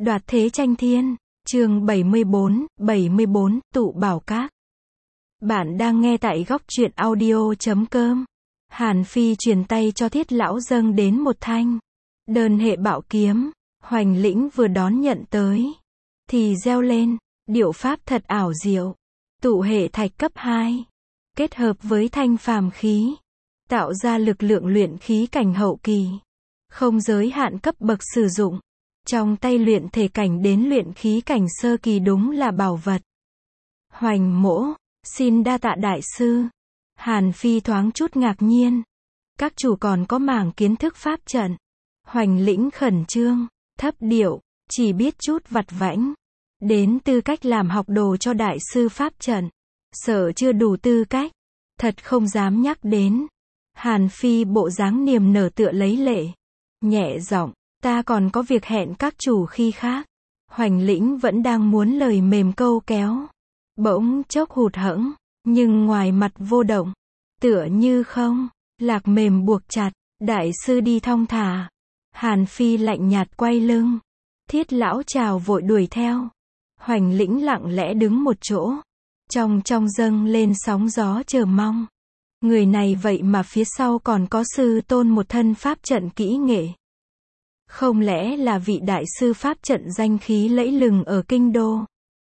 Đoạt thế tranh thiên, chương 74, tụ bảo các. Bạn đang nghe tại góc truyện audio.com. Hàn Phi truyền tay cho Thiết lão dâng đến một thanh đơn hệ bảo kiếm. Hoành Lĩnh vừa đón nhận tới thì reo lên, điệu pháp thật ảo diệu. Tụ hệ thạch cấp 2, kết hợp với thanh phàm khí, tạo ra lực lượng luyện khí cảnh hậu kỳ, không giới hạn cấp bậc sử dụng. Trong tay luyện thể cảnh đến luyện khí cảnh sơ kỳ đúng là bảo vật. Hoành mỗ, xin đa tạ đại sư. Hàn Phi thoáng chút ngạc nhiên. Các chủ còn có mảng kiến thức pháp trận. Hoành Lĩnh khẩn trương, thấp điệu, chỉ biết chút vặt vãnh. Đến tư cách làm học đồ cho đại sư pháp trận. Sợ chưa đủ tư cách. Thật không dám nhắc đến. Hàn Phi bộ dáng niềm nở tựa lấy lệ. Nhẹ giọng, ta còn có việc hẹn các chủ khi khác. Hoành Lĩnh vẫn đang muốn lời mềm câu kéo. Bỗng chốc hụt hẫng, nhưng ngoài mặt vô động. Tựa như không, lạc mềm buộc chặt, đại sư đi thong thả. Hàn Phi lạnh nhạt quay lưng. Thiết lão chào vội đuổi theo. Hoành Lĩnh lặng lẽ đứng một chỗ. Trong dâng lên sóng gió chờ mong. Người này vậy mà phía sau còn có sư tôn một thân pháp trận kỹ nghệ. Không lẽ là vị đại sư pháp trận danh khí lẫy lừng ở kinh đô?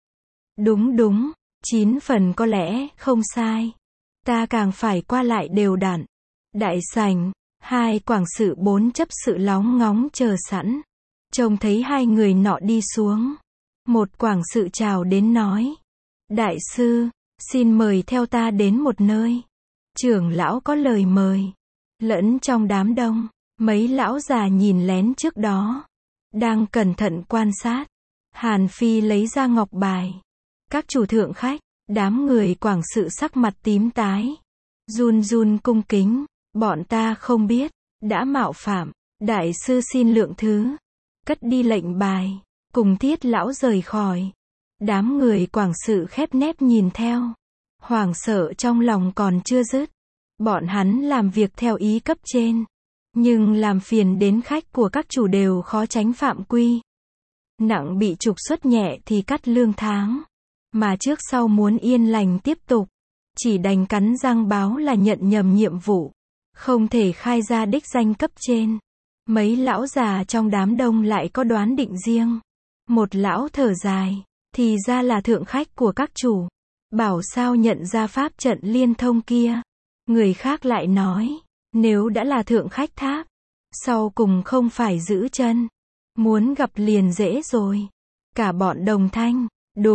Đúng, 9 phần có lẽ không sai. Ta càng phải qua lại đều đặn. Đại sảnh, 2 quảng sự 4 chấp sự lóng ngóng chờ sẵn. Trông thấy 2 người nọ đi xuống. Một quảng sự chào đến nói: đại sư, xin mời theo ta đến một nơi. Trưởng lão có lời mời. Lẫn trong đám đông, mấy lão già nhìn lén trước đó, đang cẩn thận quan sát. Hàn Phi lấy ra ngọc bài. Các chủ thượng khách, đám người quảng sự sắc mặt tím tái, run cung kính. Bọn ta không biết, đã mạo phạm, đại sư xin lượng thứ. Cất đi lệnh bài, cùng Thiết lão rời khỏi. Đám người quảng sự khép nép nhìn theo, hoảng sợ trong lòng còn chưa dứt. Bọn hắn làm việc theo ý cấp trên, nhưng làm phiền đến khách của các chủ đều khó tránh phạm quy. Nặng bị trục xuất, nhẹ thì cắt lương tháng. Mà trước sau muốn yên lành tiếp tục, chỉ đành cắn răng báo là nhận nhầm nhiệm vụ, không thể khai ra đích danh cấp trên. Mấy lão già trong đám đông lại có đoán định riêng. Một lão thở dài, thì ra là thượng khách của các chủ. Bảo sao nhận ra pháp trận liên thông kia. Người khác lại nói, nếu đã là thượng khách tháp, sau cùng không phải giữ chân, muốn gặp liền dễ rồi. Cả bọn đồng thanh,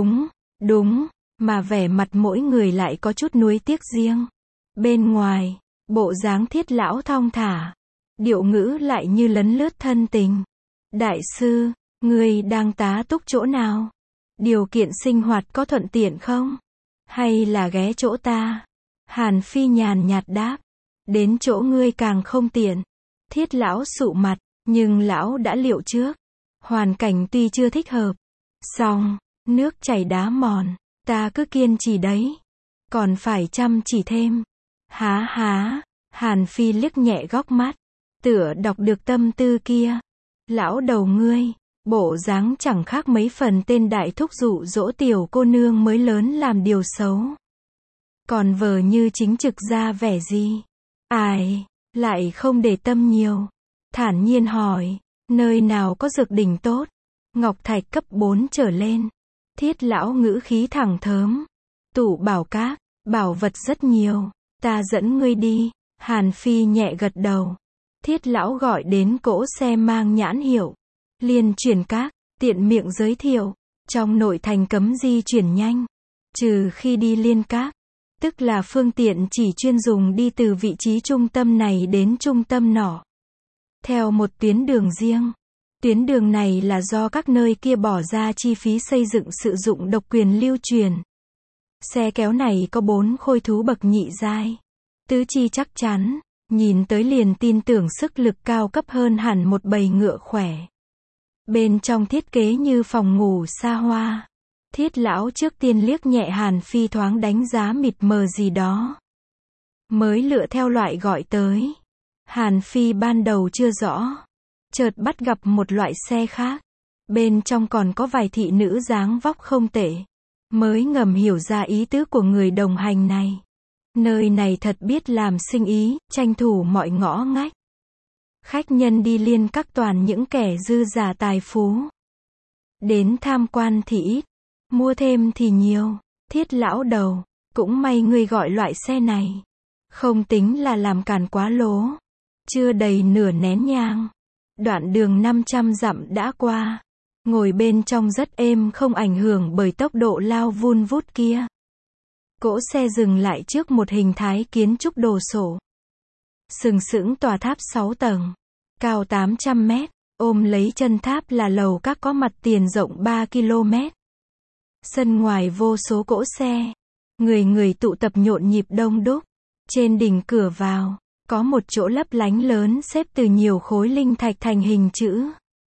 đúng, mà vẻ mặt mỗi người lại có chút nuối tiếc riêng. Bên ngoài, bộ dáng Thiết lão thong thả, điệu ngữ lại như lấn lướt thân tình. Đại sư, người đang tá túc chỗ nào? Điều kiện sinh hoạt có thuận tiện không? Hay là ghé chỗ ta? Hàn Phi nhàn nhạt đáp, đến chỗ ngươi càng không tiện. Thiết lão sụ mặt, nhưng lão đã liệu trước. Hoàn cảnh tuy chưa thích hợp, song nước chảy đá mòn, ta cứ kiên trì đấy. Còn phải chăm chỉ thêm. Há, Hàn Phi liếc nhẹ góc mắt, tựa đọc được tâm tư kia. Lão đầu ngươi, bộ dáng chẳng khác mấy phần tên đại thúc dụ dỗ tiểu cô nương mới lớn làm điều xấu. Còn vờ như chính trực ra vẻ gì. Ai, lại không để tâm nhiều. Thản nhiên hỏi, nơi nào có dược đỉnh tốt? Ngọc thạch cấp 4 trở lên. Thiết lão ngữ khí thẳng thớm. Tụ bảo các, bảo vật rất nhiều. Ta dẫn ngươi đi. Hàn Phi nhẹ gật đầu. Thiết lão gọi đến cỗ xe mang nhãn hiệu Liên chuyển các, tiện miệng giới thiệu. Trong nội thành cấm di chuyển nhanh. Trừ khi đi liên các, tức là phương tiện chỉ chuyên dùng đi từ vị trí trung tâm này đến trung tâm nọ. Theo một tuyến đường riêng. Tuyến đường này là do các nơi kia bỏ ra chi phí xây dựng sử dụng độc quyền lưu truyền. Xe kéo này có 4 khôi thú bậc nhị giai. Tứ chi chắc chắn, nhìn tới liền tin tưởng sức lực cao cấp hơn hẳn một bầy ngựa khỏe. Bên trong thiết kế như phòng ngủ xa hoa. Thiết lão trước tiên liếc nhẹ Hàn Phi thoáng đánh giá mịt mờ gì đó. Mới lựa theo loại gọi tới. Hàn Phi ban đầu chưa rõ. Chợt bắt gặp một loại xe khác. Bên trong còn có vài thị nữ dáng vóc không tệ. Mới ngầm hiểu ra ý tứ của người đồng hành này. Nơi này thật biết làm sinh ý, tranh thủ mọi ngõ ngách. Khách nhân đi liên các toàn những kẻ dư giả tài phú. Đến tham quan thì ít, mua thêm thì nhiều. Thiết lão đầu, cũng may ngươi gọi loại xe này. Không tính là làm càn quá lố. Chưa đầy nửa nén nhang. Đoạn đường 500 dặm đã qua. Ngồi bên trong rất êm, không ảnh hưởng bởi tốc độ lao vun vút kia. Cỗ xe dừng lại trước một hình thái kiến trúc đồ sộ. Sừng sững tòa tháp 6 tầng, cao 800 mét, ôm lấy chân tháp là lầu các có mặt tiền rộng 3 km. Sân ngoài vô số cỗ xe, người người tụ tập nhộn nhịp đông đúc. Trên đỉnh cửa vào, có một chỗ lấp lánh lớn xếp từ nhiều khối linh thạch thành hình chữ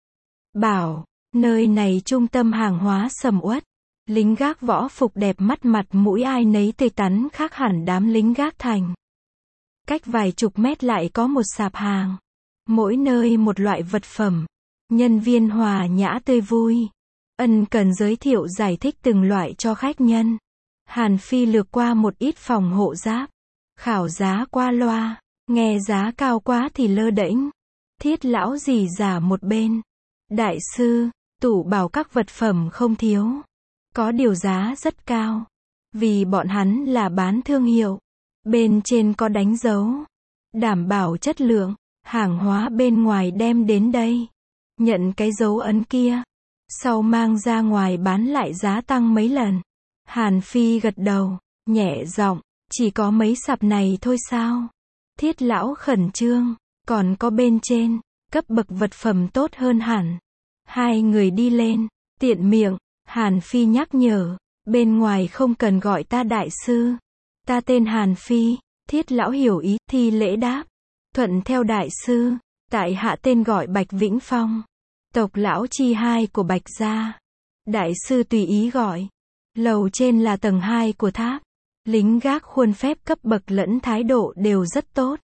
Bảo. Nơi này trung tâm hàng hóa sầm uất. Lính gác võ phục đẹp mắt, mặt mũi ai nấy tươi tắn, khác hẳn đám lính gác thành. Cách vài chục mét lại có một sạp hàng. Mỗi nơi một loại vật phẩm. Nhân viên hòa nhã tươi vui. Ân cần giới thiệu giải thích từng loại cho khách nhân. Hàn Phi lược qua một ít phòng hộ giáp. Khảo giá qua loa. Nghe giá cao quá thì lơ đễnh. Thiết lão rỉ rả một bên. Đại sư, tủ bảo các vật phẩm không thiếu. Có điều giá rất cao. Vì bọn hắn là bán thương hiệu. Bên trên có đánh dấu. Đảm bảo chất lượng. Hàng hóa bên ngoài đem đến đây. Nhận cái dấu ấn kia. Sau mang ra ngoài bán lại giá tăng mấy lần. Hàn Phi gật đầu. Nhẹ giọng. Chỉ có mấy sạp này thôi sao? Thiết lão khẩn trương. Còn có bên trên. Cấp bậc vật phẩm tốt hơn hẳn. Hai người đi lên. Tiện miệng. Hàn Phi nhắc nhở. Bên ngoài không cần gọi ta đại sư. Ta tên Hàn Phi. Thiết lão hiểu ý, thi lễ đáp. Thuận theo đại sư. Tại hạ tên gọi Bạch Vĩnh Phong. Tộc lão chi 2 của Bạch gia. Đại sư tùy ý gọi. Lầu trên là tầng 2 của tháp. Lính gác khuôn phép cấp bậc lẫn thái độ đều rất tốt.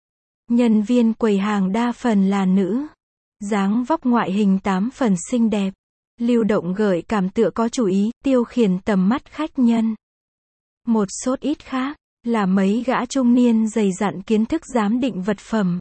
Nhân viên quầy hàng đa phần là nữ. Dáng vóc ngoại hình 8 phần xinh đẹp. Lưu động gợi cảm, tựa có chủ ý, tiêu khiển tầm mắt khách nhân. Một sốt ít khác, là mấy gã trung niên dày dặn kiến thức giám định vật phẩm.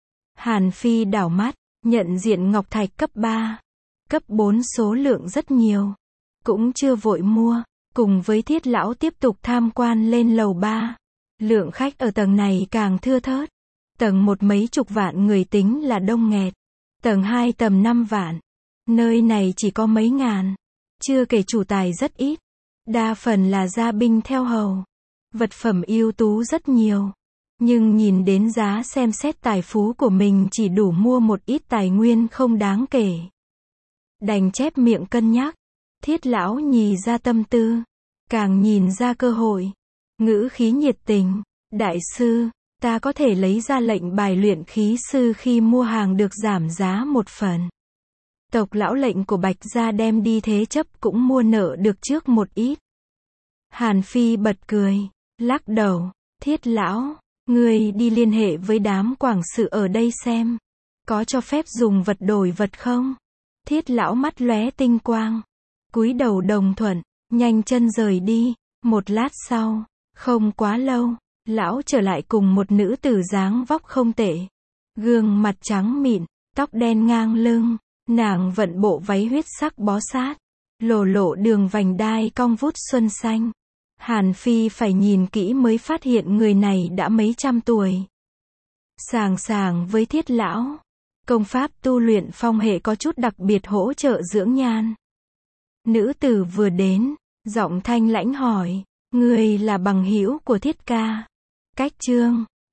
Hàn Phi đảo mắt, nhận diện ngọc thạch cấp 3, cấp 4 số lượng rất nhiều. Cũng chưa vội mua, cùng với thiết lão tiếp tục tham quan lên lầu 3. Lượng khách ở tầng này càng thưa thớt. Tầng 1 mấy chục vạn người tính là đông nghẹt. Tầng 2 tầm 5 vạn. Nơi này chỉ có mấy ngàn. Chưa kể chủ tài rất ít. Đa phần là gia binh theo hầu. Vật phẩm ưu tú rất nhiều. Nhưng nhìn đến giá xem xét tài phú của mình chỉ đủ mua một ít tài nguyên không đáng kể. Đành chép miệng cân nhắc. Thiết lão nhì ra tâm tư. Càng nhìn ra cơ hội. Ngữ khí nhiệt tình. Đại sư, ta có thể lấy ra lệnh bài luyện khí sư khi mua hàng được giảm giá một phần. Tộc lão lệnh của Bạch gia đem đi thế chấp cũng mua nợ được trước một ít. Hàn Phi bật cười, lắc đầu. Thiết lão, ngươi đi liên hệ với đám quản sự ở đây xem. Có cho phép dùng vật đổi vật không? Thiết lão mắt lóe tinh quang. Cúi đầu đồng thuận, nhanh chân rời đi. Một lát sau, không quá lâu, lão trở lại cùng một nữ tử dáng vóc không tệ. Gương mặt trắng mịn, tóc đen ngang lưng. Nàng vận bộ váy huyết sắc bó sát. Lộ lộ đường vành đai cong vút xuân xanh. Hàn Phi phải nhìn kỹ mới phát hiện người này đã mấy trăm tuổi. Sàng sàng với thiết lão. Công pháp tu luyện phong hệ có chút đặc biệt hỗ trợ dưỡng nhan. Nữ tử vừa đến, giọng thanh lãnh hỏi. Người là bằng hữu của thiết ca. Cách trương.